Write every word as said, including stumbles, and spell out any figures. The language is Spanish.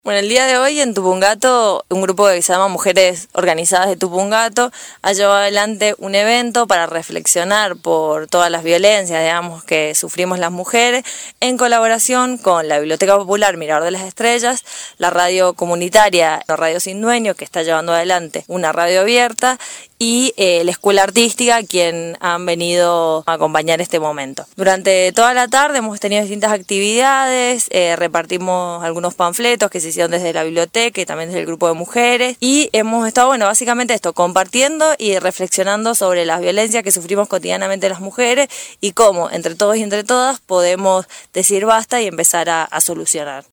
Bueno, el día de hoy en Tupungato, un grupo que se llama Mujeres Organizadas de Tupungato ha llevado adelante un evento para reflexionar por todas las violencias, digamos, que sufrimos las mujeres, en colaboración con la Biblioteca Popular Mirador de las Estrellas, la radio comunitaria la Radio Sin Dueño, que está llevando adelante una radio abierta, y eh, la Escuela Artística, quien han venido a acompañar este momento. Durante toda la tarde hemos tenido distintas actividades, eh, repartimos algunos panfletos que se hicieron desde la biblioteca y también desde el grupo de mujeres, y hemos estado, bueno, básicamente esto, compartiendo y reflexionando sobre las violencias que sufrimos cotidianamente las mujeres y cómo entre todos y entre todas podemos decir basta y empezar a, a solucionar.